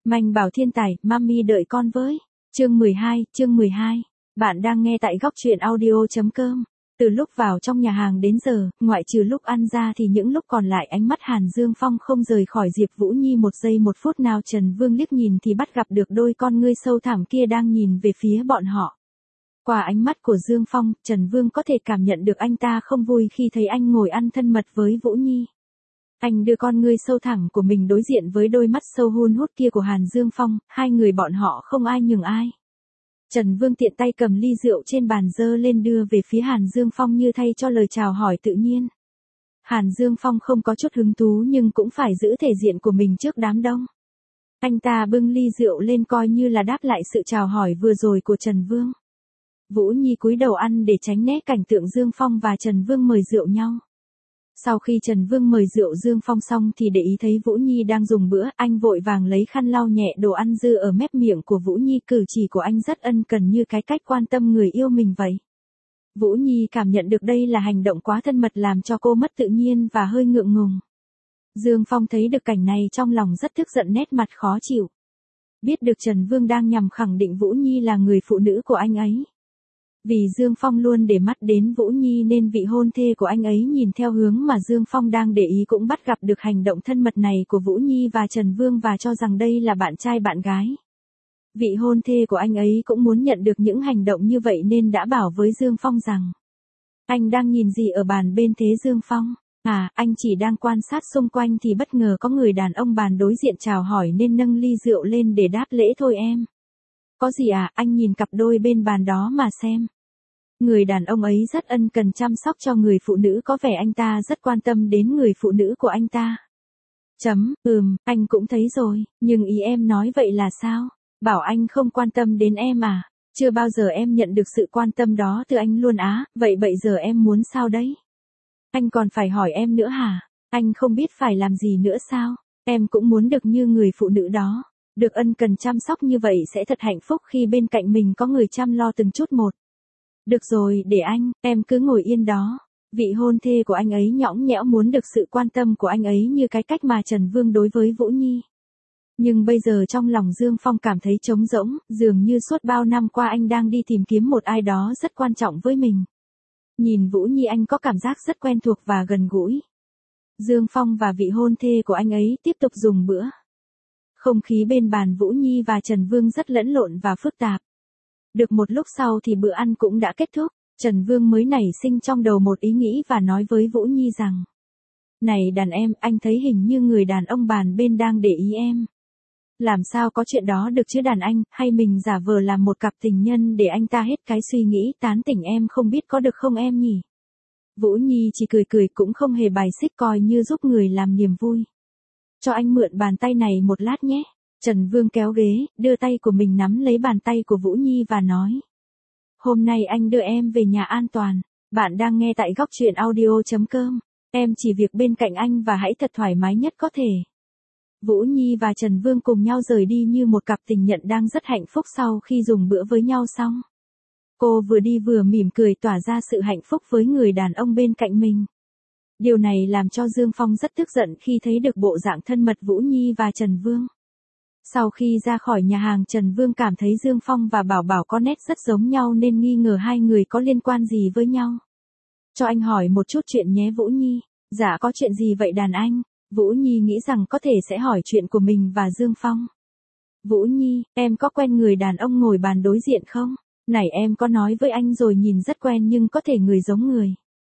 Manh Bảo Thiên Tài, Mami đợi con với. Chương 12. Bạn đang nghe tại góc truyện audio.com. Từ lúc vào trong nhà hàng đến giờ, ngoại trừ lúc ăn ra thì những lúc còn lại ánh mắt Hàn Dương Phong không rời khỏi Diệp Vũ Nhi một giây một phút nào. Trần Vương liếc nhìn thì bắt gặp được đôi con ngươi sâu thẳm kia đang nhìn về phía bọn họ. Qua ánh mắt của Dương Phong, Trần Vương có thể cảm nhận được anh ta không vui khi thấy anh ngồi ăn thân mật với Vũ Nhi. Anh đưa con ngươi sâu thẳm của mình đối diện với đôi mắt sâu hun hút kia của Hàn Dương Phong, hai người bọn họ không ai nhường ai. Trần Vương tiện tay cầm ly rượu trên bàn dơ lên đưa về phía Hàn Dương Phong như thay cho lời chào hỏi tự nhiên. Hàn Dương Phong không có chút hứng thú nhưng cũng phải giữ thể diện của mình trước đám đông. Anh ta bưng ly rượu lên coi như là đáp lại sự chào hỏi vừa rồi của Trần Vương. Vũ Nhi cúi đầu ăn để tránh né cảnh tượng Dương Phong và Trần Vương mời rượu nhau. Sau khi Trần Vương mời rượu Dương Phong xong thì để ý thấy Vũ Nhi đang dùng bữa, anh vội vàng lấy khăn lau nhẹ đồ ăn dư ở mép miệng của Vũ Nhi, cử chỉ của anh rất ân cần như cái cách quan tâm người yêu mình vậy. Vũ Nhi cảm nhận được đây là hành động quá thân mật làm cho cô mất tự nhiên và hơi ngượng ngùng. Dương Phong thấy được cảnh này trong lòng rất tức giận, nét mặt khó chịu. Biết được Trần Vương đang nhằm khẳng định Vũ Nhi là người phụ nữ của anh ấy. Vì Dương Phong luôn để mắt đến Vũ Nhi nên vị hôn thê của anh ấy nhìn theo hướng mà Dương Phong đang để ý cũng bắt gặp được hành động thân mật này của Vũ Nhi và Trần Vương và cho rằng đây là bạn trai bạn gái. Vị hôn thê của anh ấy cũng muốn nhận được những hành động như vậy nên đã bảo với Dương Phong rằng: Anh đang nhìn gì ở bàn bên thế Dương Phong? À, anh chỉ đang quan sát xung quanh thì bất ngờ có người đàn ông bàn đối diện chào hỏi nên nâng ly rượu lên để đáp lễ thôi em. Có gì à, anh nhìn cặp đôi bên bàn đó mà xem. Người đàn ông ấy rất ân cần chăm sóc cho người phụ nữ, có vẻ anh ta rất quan tâm đến người phụ nữ của anh ta. Anh cũng thấy rồi, nhưng ý em nói vậy là sao? Bảo anh không quan tâm đến em à? Chưa bao giờ em nhận được sự quan tâm đó từ anh luôn á, vậy bây giờ em muốn sao đấy? Anh còn phải hỏi em nữa hả? Anh không biết phải làm gì nữa sao? Em cũng muốn được như người phụ nữ đó. Được ân cần chăm sóc như vậy sẽ thật hạnh phúc khi bên cạnh mình có người chăm lo từng chút một. Được rồi, để anh, em cứ ngồi yên đó. Vị hôn thê của anh ấy nhõng nhẽo muốn được sự quan tâm của anh ấy như cái cách mà Trần Vương đối với Vũ Nhi. Nhưng bây giờ trong lòng Dương Phong cảm thấy trống rỗng, dường như suốt bao năm qua anh đang đi tìm kiếm một ai đó rất quan trọng với mình. Nhìn Vũ Nhi anh có cảm giác rất quen thuộc và gần gũi. Dương Phong và vị hôn thê của anh ấy tiếp tục dùng bữa. Không khí bên bàn Vũ Nhi và Trần Vương rất lẫn lộn và phức tạp. Được một lúc sau thì bữa ăn cũng đã kết thúc, Trần Vương mới nảy sinh trong đầu một ý nghĩ và nói với Vũ Nhi rằng: Này đàn em, anh thấy hình như người đàn ông bàn bên đang để ý em. Làm sao có chuyện đó được chứ đàn anh, hay mình giả vờ làm một cặp tình nhân để anh ta hết cái suy nghĩ tán tỉnh em không biết có được không em nhỉ? Vũ Nhi chỉ cười cười cũng không hề bài xích, coi như giúp người làm niềm vui. Cho anh mượn bàn tay này một lát nhé. Trần Vương kéo ghế, đưa tay của mình nắm lấy bàn tay của Vũ Nhi và nói: Hôm nay anh đưa em về nhà an toàn. Bạn đang nghe tại góc truyện audio.com. Em chỉ việc bên cạnh anh và hãy thật thoải mái nhất có thể. Vũ Nhi và Trần Vương cùng nhau rời đi như một cặp tình nhân đang rất hạnh phúc sau khi dùng bữa với nhau xong. Cô vừa đi vừa mỉm cười tỏa ra sự hạnh phúc với người đàn ông bên cạnh mình. Điều này làm cho Dương Phong rất tức giận khi thấy được bộ dạng thân mật Vũ Nhi và Trần Vương. Sau khi ra khỏi nhà hàng, Trần Vương cảm thấy Dương Phong và Bảo Bảo có nét rất giống nhau nên nghi ngờ hai người có liên quan gì với nhau. Cho anh hỏi một chút chuyện nhé Vũ Nhi. Dạ có chuyện gì vậy đàn anh? Vũ Nhi nghĩ rằng có thể sẽ hỏi chuyện của mình và Dương Phong. Vũ Nhi, em có quen người đàn ông ngồi bàn đối diện không? Này em có nói với anh rồi, nhìn rất quen nhưng có thể người giống người.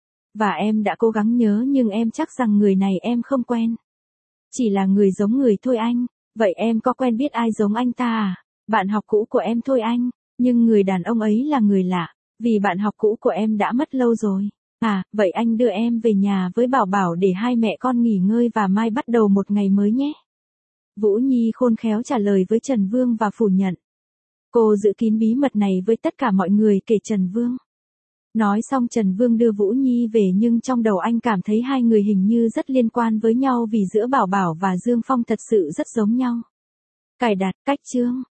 Và em đã cố gắng nhớ nhưng em chắc rằng người này em không quen. Chỉ là người giống người thôi anh. Vậy em có quen biết ai giống anh ta à? Bạn học cũ của em thôi anh. Nhưng người đàn ông ấy là người lạ. Vì bạn học cũ của em đã mất lâu rồi. À, vậy anh đưa em về nhà với Bảo Bảo để hai mẹ con nghỉ ngơi và mai bắt đầu một ngày mới nhé. Vũ Nhi khôn khéo trả lời với Trần Vương và phủ nhận. Cô giữ kín bí mật này với tất cả mọi người kể Trần Vương. Nói xong Trần Vương đưa Vũ Nhi về nhưng trong đầu anh cảm thấy hai người hình như rất liên quan với nhau vì giữa Bảo Bảo và Dương Phong thật sự rất giống nhau. Cài đặt cách chương.